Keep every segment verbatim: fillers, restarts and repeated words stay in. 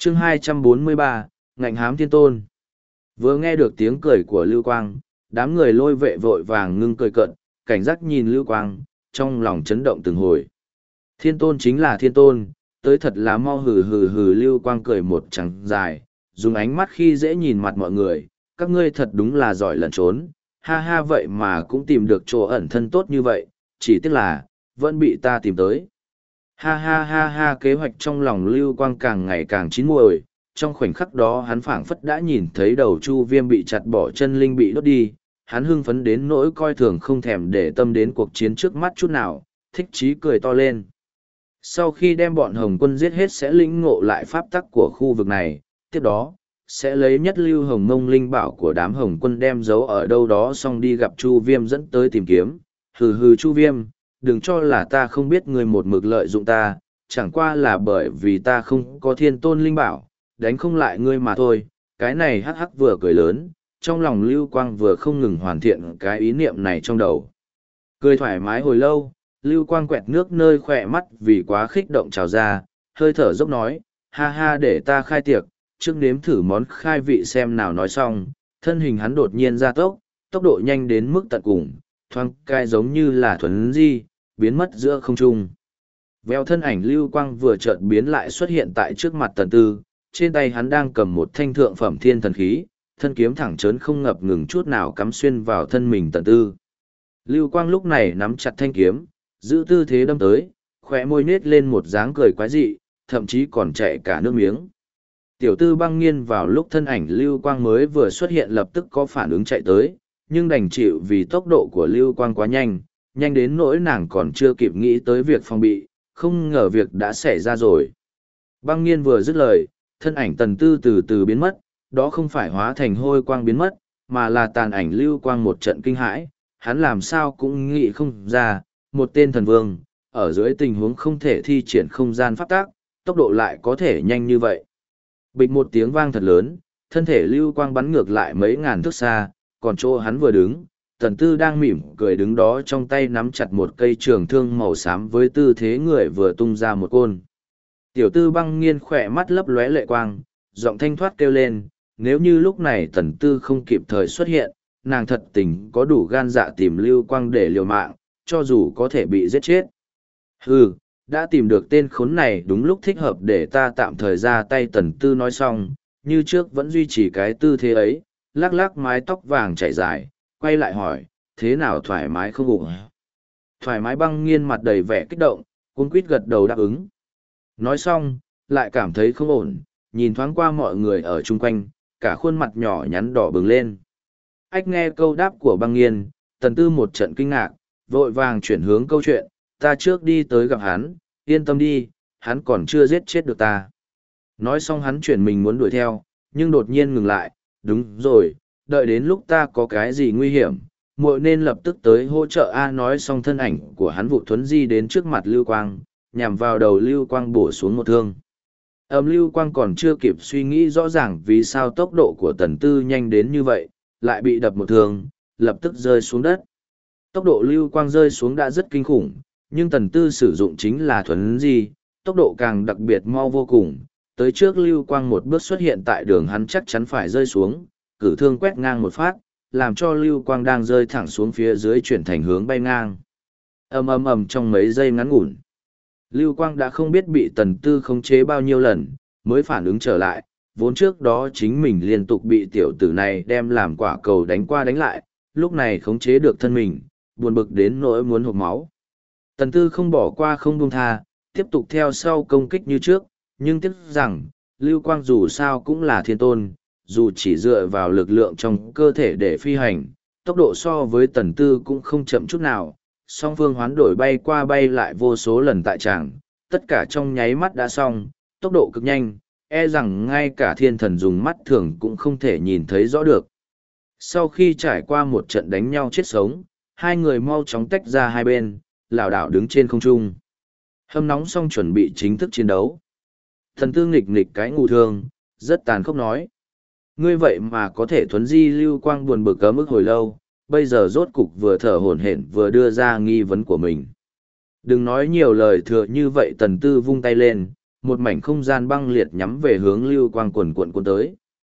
chương hai trăm bốn mươi ba, ngạnh hám thiên tôn. Vừa nghe được tiếng cười của Lưu Quang, đám người lôi vệ vội vàng ngưng cười cận, cảnh giác nhìn Lưu Quang, trong lòng chấn động từng hồi. Thiên tôn chính là thiên tôn, tới thật là mau. Hừ hừ hừ. Lưu Quang cười một tràng dài, dùng ánh mắt khi dễ nhìn mặt mọi người, các ngươi thật đúng là giỏi lẩn trốn, ha ha, vậy mà cũng tìm được chỗ ẩn thân tốt như vậy, chỉ tiếc là, vẫn bị ta tìm tới. Ha ha ha ha. Kế hoạch trong lòng Lưu Quang càng ngày càng chín muồi, trong khoảnh khắc đó hắn phảng phất đã nhìn thấy đầu Chu Viêm bị chặt bỏ chân linh bị đốt đi, hắn hưng phấn đến nỗi coi thường không thèm để tâm đến cuộc chiến trước mắt chút nào, thích chí cười to lên. Sau khi đem bọn Hồng Quân giết hết sẽ lĩnh ngộ lại pháp tắc của khu vực này, tiếp đó, sẽ lấy nhất lưu Hồng Mông linh bảo của đám Hồng Quân đem giấu ở đâu đó xong đi gặp Chu Viêm dẫn tới tìm kiếm. Hừ hừ Chu Viêm, đừng cho là ta không biết ngươi một mực lợi dụng ta, chẳng qua là bởi vì ta không có thiên tôn linh bảo, đánh không lại ngươi mà thôi. Cái này hắc hắc vừa cười lớn, trong lòng Lưu Quang vừa không ngừng hoàn thiện cái ý niệm này trong đầu. Cười thoải mái hồi lâu, Lưu Quang quẹt nước nơi khỏe mắt vì quá kích động trào ra, hơi thở dốc nói, ha ha, để ta khai tiệc, trước nếm thử món khai vị xem nào. Nói xong, thân hình hắn đột nhiên ra tốc, tốc độ nhanh đến mức tận cùng, thoáng cai giống như là thuấn di, biến mất giữa không trung. Vèo, thân ảnh Lưu Quang vừa chợt biến lại xuất hiện tại trước mặt Tần Tư, trên tay hắn đang cầm một thanh thượng phẩm thiên thần khí, thân kiếm thẳng trớn không ngập ngừng chút nào cắm xuyên vào thân mình Tần Tư. Lưu Quang lúc này nắm chặt thanh kiếm, giữ tư thế đâm tới, khóe môi nết lên một dáng cười quái dị, thậm chí còn chạy cả nước miếng. Tiểu Tư Băng Nghiên vào lúc thân ảnh Lưu Quang mới vừa xuất hiện lập tức có phản ứng chạy tới, nhưng đành chịu vì tốc độ của Lưu Quang quá nhanh, nhanh đến nỗi nàng còn chưa kịp nghĩ tới việc phòng bị, không ngờ việc đã xảy ra rồi. Băng Nghiên vừa dứt lời, thân ảnh Tần Tư từ từ biến mất, đó không phải hóa thành hôi quang biến mất, mà là tàn ảnh Lưu Quang một trận kinh hãi, hắn làm sao cũng nghĩ không ra, một tên thần vương, ở dưới tình huống không thể thi triển không gian pháp tác, tốc độ lại có thể nhanh như vậy. Bịch một tiếng vang thật lớn, thân thể Lưu Quang bắn ngược lại mấy ngàn thước xa, còn chỗ hắn vừa đứng, Tần Tư đang mỉm cười đứng đó trong tay nắm chặt một cây trường thương màu xám với tư thế người vừa tung ra một côn. Tiểu Tư Băng Nghiên khỏe mắt lấp lóe lệ quang, giọng thanh thoát kêu lên, nếu như lúc này Tần Tư không kịp thời xuất hiện, nàng thật tình có đủ gan dạ tìm Lưu Quang để liều mạng, cho dù có thể bị giết chết. Hừ, đã tìm được tên khốn này đúng lúc thích hợp để ta tạm thời ra tay. Tần Tư nói xong, như trước vẫn duy trì cái tư thế ấy, lắc lắc mái tóc vàng chảy dài, quay lại hỏi, thế nào, thoải mái không ụng? Thoải mái. Băng Nghiên mặt đầy vẻ kích động, cuống quýt gật đầu đáp ứng. Nói xong, lại cảm thấy không ổn, nhìn thoáng qua mọi người ở chung quanh, cả khuôn mặt nhỏ nhắn đỏ bừng lên. Ách, nghe câu đáp của Băng Nghiên, Tần Tư một trận kinh ngạc, vội vàng chuyển hướng câu chuyện, ta trước đi tới gặp hắn, yên tâm đi, hắn còn chưa giết chết được ta. Nói xong hắn chuyển mình muốn đuổi theo, nhưng đột nhiên ngừng lại, đúng rồi, đợi đến lúc ta có cái gì nguy hiểm, muội nên lập tức tới hỗ trợ a. Nói xong thân ảnh của hắn vụ thuấn di đến trước mặt Lưu Quang, nhằm vào đầu Lưu Quang bổ xuống một thương. Ầm, Lưu Quang còn chưa kịp suy nghĩ rõ ràng vì sao tốc độ của Tần Tư nhanh đến như vậy, lại bị đập một thương, lập tức rơi xuống đất. Tốc độ Lưu Quang rơi xuống đã rất kinh khủng, nhưng Tần Tư sử dụng chính là thuấn di, tốc độ càng đặc biệt mau vô cùng. Tới trước Lưu Quang một bước xuất hiện tại đường hắn chắc chắn phải rơi xuống, cử thương quét ngang một phát, làm cho Lưu Quang đang rơi thẳng xuống phía dưới chuyển thành hướng bay ngang. Ầm ầm ầm, trong mấy giây ngắn ngủn, Lưu Quang đã không biết bị Tần Tư khống chế bao nhiêu lần, mới phản ứng trở lại, vốn trước đó chính mình liên tục bị tiểu tử này đem làm quả cầu đánh qua đánh lại, lúc này khống chế được thân mình, buồn bực đến nỗi muốn hộc máu. Tần Tư không bỏ qua không buông tha, tiếp tục theo sau công kích như trước, nhưng tiếc rằng, Lưu Quang dù sao cũng là thiên tôn, dù chỉ dựa vào lực lượng trong cơ thể để phi hành, tốc độ so với Tần Tư cũng không chậm chút nào, song phương hoán đổi bay qua bay lại vô số lần tại tràng, tất cả trong nháy mắt đã xong, tốc độ cực nhanh, e rằng ngay cả thiên thần dùng mắt thường cũng không thể nhìn thấy rõ được. Sau khi trải qua một trận đánh nhau chết sống, hai người mau chóng tách ra hai bên, lảo đảo đứng trên không trung. Hâm nóng xong chuẩn bị chính thức chiến đấu. Thần Tư nghịch nghịch cái ngụ thương, rất tàn khốc nói. Ngươi vậy mà có thể thuấn di. Lưu Quang buồn bực cấm ức hồi lâu, bây giờ rốt cục vừa thở hổn hển vừa đưa ra nghi vấn của mình. Đừng nói nhiều lời thừa như vậy. Tần Tư vung tay lên, một mảnh không gian băng liệt nhắm về hướng lưu quang quần cuộn cuốn tới.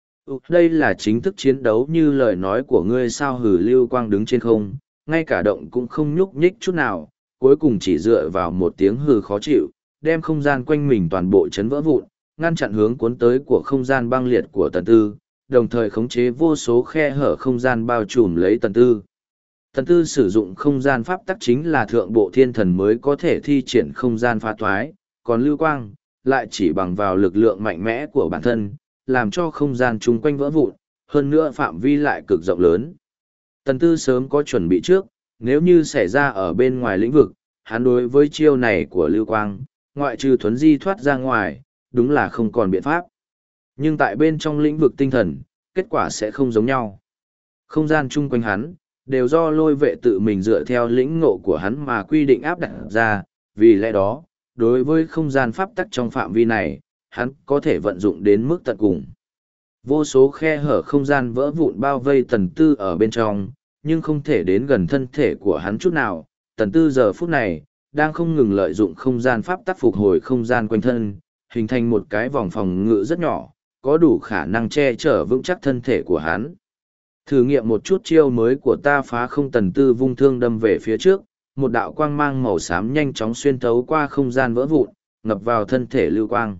Đây là chính thức chiến đấu như lời nói của ngươi sao? Hử, lưu quang đứng trên không, ngay cả động cũng không nhúc nhích chút nào, cuối cùng chỉ dựa vào một tiếng hừ khó chịu, đem không gian quanh mình toàn bộ chấn vỡ vụn, ngăn chặn hướng cuốn tới của không gian băng liệt của Tần Tư, đồng thời khống chế vô số khe hở không gian bao trùm lấy Tần Tư. Tần Tư sử dụng không gian pháp tắc chính là thượng bộ thiên thần mới có thể thi triển không gian phá thoái, còn lưu quang lại chỉ bằng vào lực lượng mạnh mẽ của bản thân, làm cho không gian chung quanh vỡ vụn, hơn nữa phạm vi lại cực rộng lớn. Tần Tư sớm có chuẩn bị trước, nếu như xảy ra ở bên ngoài lĩnh vực, hắn đối với chiêu này của lưu quang, ngoại trừ thuấn di thoát ra ngoài, đúng là không còn biện pháp. Nhưng tại bên trong lĩnh vực tinh thần, kết quả sẽ không giống nhau. Không gian chung quanh hắn, đều do lôi vệ tự mình dựa theo lĩnh ngộ của hắn mà quy định áp đặt ra, vì lẽ đó, đối với không gian pháp tắc trong phạm vi này, hắn có thể vận dụng đến mức tận cùng. Vô số khe hở không gian vỡ vụn bao vây Tần Tư ở bên trong, nhưng không thể đến gần thân thể của hắn chút nào. Tần Tư giờ phút này, đang không ngừng lợi dụng không gian pháp tắc phục hồi không gian quanh thân, hình thành một cái vòng phòng ngự rất nhỏ, có đủ khả năng che chở vững chắc thân thể của hắn. Thử nghiệm một chút chiêu mới của ta. Phá không. Tần Tư vung thương đâm về phía trước, một đạo quang mang màu xám nhanh chóng xuyên thấu qua không gian vỡ vụn, ngập vào thân thể lưu quang.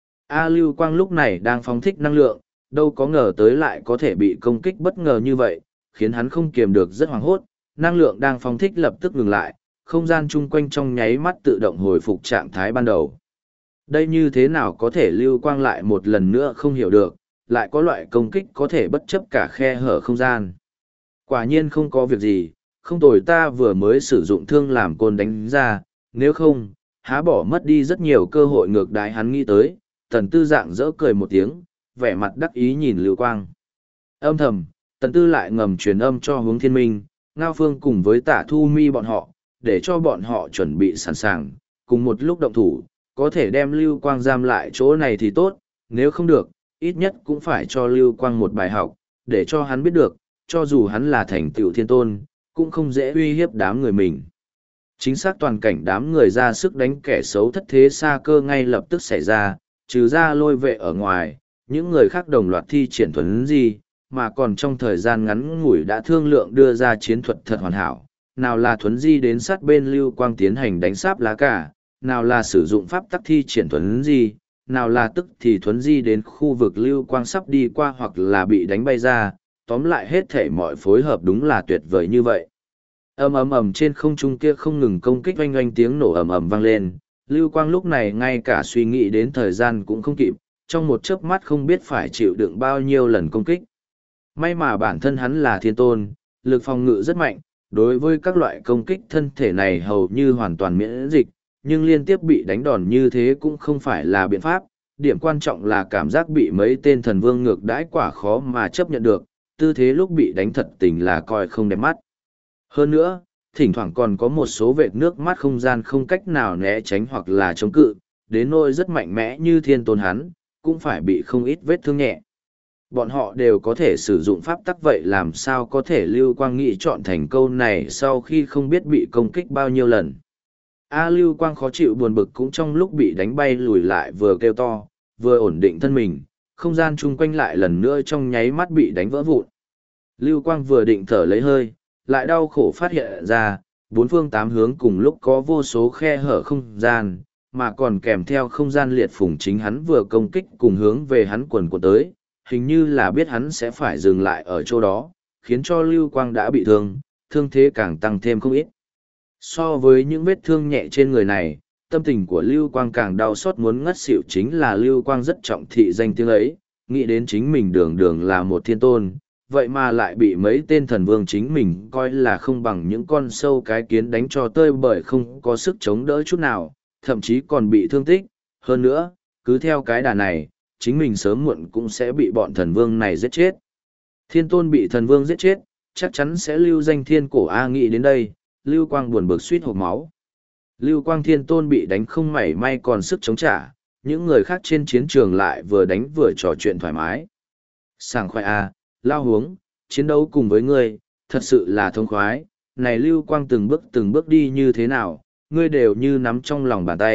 A lưu quang lúc này đang phóng thích năng lượng, đâu có ngờ tới lại có thể bị công kích bất ngờ như vậy, khiến hắn không kiềm được rất hoảng hốt, năng lượng đang phóng thích lập tức ngừng lại, không gian chung quanh trong nháy mắt tự động hồi phục trạng thái ban đầu. Đây như thế nào có thể? Lưu quang lại một lần nữa không hiểu được, lại có loại công kích có thể bất chấp cả khe hở không gian. Quả nhiên không có việc gì, không tồi, ta vừa mới sử dụng thương làm côn đánh ra, nếu không, há bỏ mất đi rất nhiều cơ hội. Ngược đái hắn nghĩ tới. Tần Tư dạng dỡ cười một tiếng, vẻ mặt đắc ý nhìn Lưu Quang. Âm thầm, Tần Tư lại ngầm truyền âm cho Hướng Thiên Minh, Ngao Phương cùng với Tả Thu Mi bọn họ, để cho bọn họ chuẩn bị sẵn sàng, cùng một lúc động thủ, có thể đem Lưu Quang giam lại chỗ này thì tốt, nếu không được, ít nhất cũng phải cho Lưu Quang một bài học, để cho hắn biết được, cho dù hắn là thành tựu thiên tôn, cũng không dễ uy hiếp đám người mình. Chính xác, toàn cảnh đám người ra sức đánh kẻ xấu thất thế xa cơ ngay lập tức xảy ra, trừ ra lôi vệ ở ngoài, những người khác đồng loạt thi triển thuấn di, mà còn trong thời gian ngắn ngủi đã thương lượng đưa ra chiến thuật thật hoàn hảo. Nào là thuấn di đến sát bên Lưu Quang tiến hành đánh sáp lá cả, nào là sử dụng pháp tắc thi triển thuấn di, nào là tức thì thuấn di đến khu vực Lưu Quang sắp đi qua hoặc là bị đánh bay ra, tóm lại hết thể mọi phối hợp đúng là tuyệt vời như vậy. Ầm ầm ầm, trên không trung kia không ngừng công kích, oanh oanh tiếng nổ ầm ầm vang lên. Lưu Quang lúc này ngay cả suy nghĩ đến thời gian cũng không kịp, trong một chớp mắt không biết phải chịu đựng bao nhiêu lần công kích. May mà bản thân hắn là thiên tôn, lực phòng ngự rất mạnh, đối với các loại công kích thân thể này hầu như hoàn toàn miễn dịch, nhưng liên tiếp bị đánh đòn như thế cũng không phải là biện pháp. Điểm quan trọng là cảm giác bị mấy tên thần vương ngược đãi quả khó mà chấp nhận được, tư thế lúc bị đánh thật tình là coi không đẹp mắt. Hơn nữa, thỉnh thoảng còn có một số vệt nước mắt không gian không cách nào né tránh hoặc là chống cự, đến nỗi rất mạnh mẽ như thiên tôn hắn, cũng phải bị không ít vết thương nhẹ. Bọn họ đều có thể sử dụng pháp tắc, vậy làm sao có thể Lưu Quang nghĩ chọn thành câu này sau khi không biết bị công kích bao nhiêu lần. A Lưu Quang khó chịu buồn bực cũng trong lúc bị đánh bay lùi lại, vừa kêu to, vừa ổn định thân mình, không gian chung quanh lại lần nữa trong nháy mắt bị đánh vỡ vụn. Lưu Quang vừa định thở lấy hơi, lại đau khổ phát hiện ra, bốn phương tám hướng cùng lúc có vô số khe hở không gian, mà còn kèm theo không gian liệt phủng chính hắn vừa công kích cùng hướng về hắn quần của tới, hình như là biết hắn sẽ phải dừng lại ở chỗ đó, khiến cho Lưu Quang đã bị thương, thương thế càng tăng thêm không ít. So với những vết thương nhẹ trên người này, tâm tình của Lưu Quang càng đau xót muốn ngất xỉu. Chính là Lưu Quang rất trọng thị danh tiếng ấy, nghĩ đến chính mình đường đường là một thiên tôn, vậy mà lại bị mấy tên thần vương chính mình coi là không bằng những con sâu cái kiến đánh cho tơi bời, không có sức chống đỡ chút nào, thậm chí còn bị thương tích. Hơn nữa, cứ theo cái đà này, chính mình sớm muộn cũng sẽ bị bọn thần vương này giết chết. Thiên tôn bị thần vương giết chết, chắc chắn sẽ lưu danh thiên cổ A. Nghĩ đến đây, Lưu Quang buồn bực suýt hộc máu. Lưu Quang thiên tôn bị đánh không mảy may còn sức chống trả, những người khác trên chiến trường lại vừa đánh vừa trò chuyện thoải mái. Sảng khoái A, lao huống, chiến đấu cùng với ngươi, thật sự là thông khoái. Này Lưu Quang từng bước từng bước đi như thế nào, ngươi đều như nắm trong lòng bàn tay,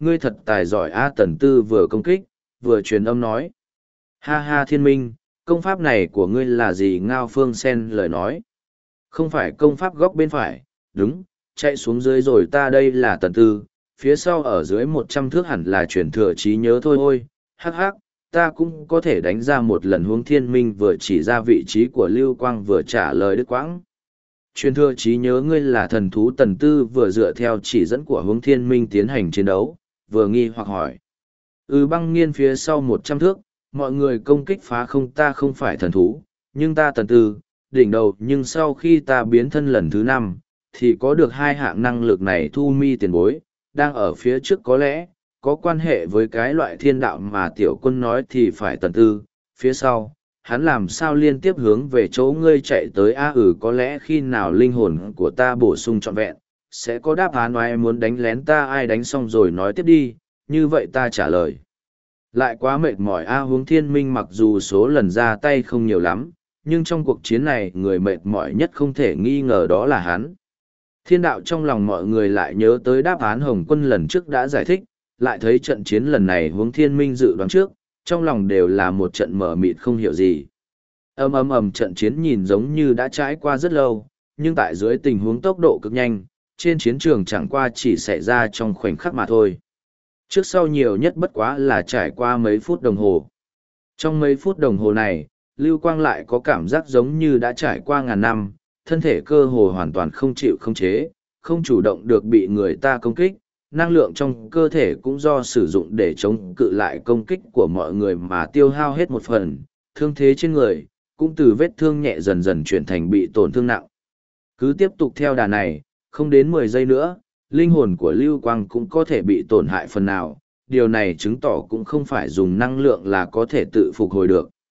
ngươi thật tài giỏi a. Tần Tư vừa công kích, vừa truyền âm nói. Ha ha Thiên Minh, công pháp này của ngươi là gì? Ngao Phương Sen lời nói. Không phải công pháp góc bên phải, đúng, chạy xuống dưới rồi. Ta đây là Tần Tư, phía sau ở dưới một trăm thước hẳn là truyền thừa trí nhớ thôi. Ôi, hắc hắc, ta cũng có thể đánh ra một lần. Hướng Thiên Minh vừa chỉ ra vị trí của Lưu Quang vừa trả lời đứt quãng. Truyền thừa trí nhớ ngươi là thần thú. Tần Tư vừa dựa theo chỉ dẫn của Hướng Thiên Minh tiến hành chiến đấu, vừa nghi hoặc hỏi. Ừ, Băng Nghiên phía sau một trăm thước, mọi người công kích phá không. Ta không phải thần thú, nhưng ta Tần Tư, đỉnh đầu. Nhưng sau khi ta biến thân lần thứ năm, thì có được hai hạng năng lực này. Thu Mi tiền bối, đang ở phía trước có lẽ, có quan hệ với cái loại thiên đạo mà tiểu quân nói thì phải Tần Tư, phía sau. Hắn làm sao liên tiếp hướng về chỗ ngươi chạy tới? A ừ, có lẽ khi nào linh hồn của ta bổ sung trọn vẹn, sẽ có đáp án. Ai muốn đánh lén ta? Ai đánh xong rồi nói tiếp đi, như vậy ta trả lời. Lại quá mệt mỏi a. Hướng Thiên Minh mặc dù số lần ra tay không nhiều lắm, nhưng trong cuộc chiến này người mệt mỏi nhất không thể nghi ngờ đó là hắn. Thiên đạo trong lòng mọi người lại nhớ tới đáp án Hồng Quân lần trước đã giải thích, lại thấy trận chiến lần này Hướng Thiên Minh dự đoán trước, trong lòng đều là một trận mở mịt không hiểu gì. Ầm ầm ầm, trận chiến nhìn giống như đã trải qua rất lâu, nhưng tại dưới tình huống tốc độ cực nhanh, trên chiến trường chẳng qua chỉ xảy ra trong khoảnh khắc mà thôi. Trước sau nhiều nhất bất quá là trải qua mấy phút đồng hồ. Trong mấy phút đồng hồ này, Lưu Quang lại có cảm giác giống như đã trải qua ngàn năm, thân thể cơ hồ hoàn toàn không chịu khống chế, không chủ động được bị người ta công kích, năng lượng trong cơ thể cũng do sử dụng để chống cự lại công kích của mọi người mà tiêu hao hết một phần, thương thế trên người, cũng từ vết thương nhẹ dần dần chuyển thành bị tổn thương nặng. Cứ tiếp tục theo đà này, không đến mười giây nữa, linh hồn của Lưu Quang cũng có thể bị tổn hại phần nào, điều này chứng tỏ cũng không phải dùng năng lượng là có thể tự phục hồi được.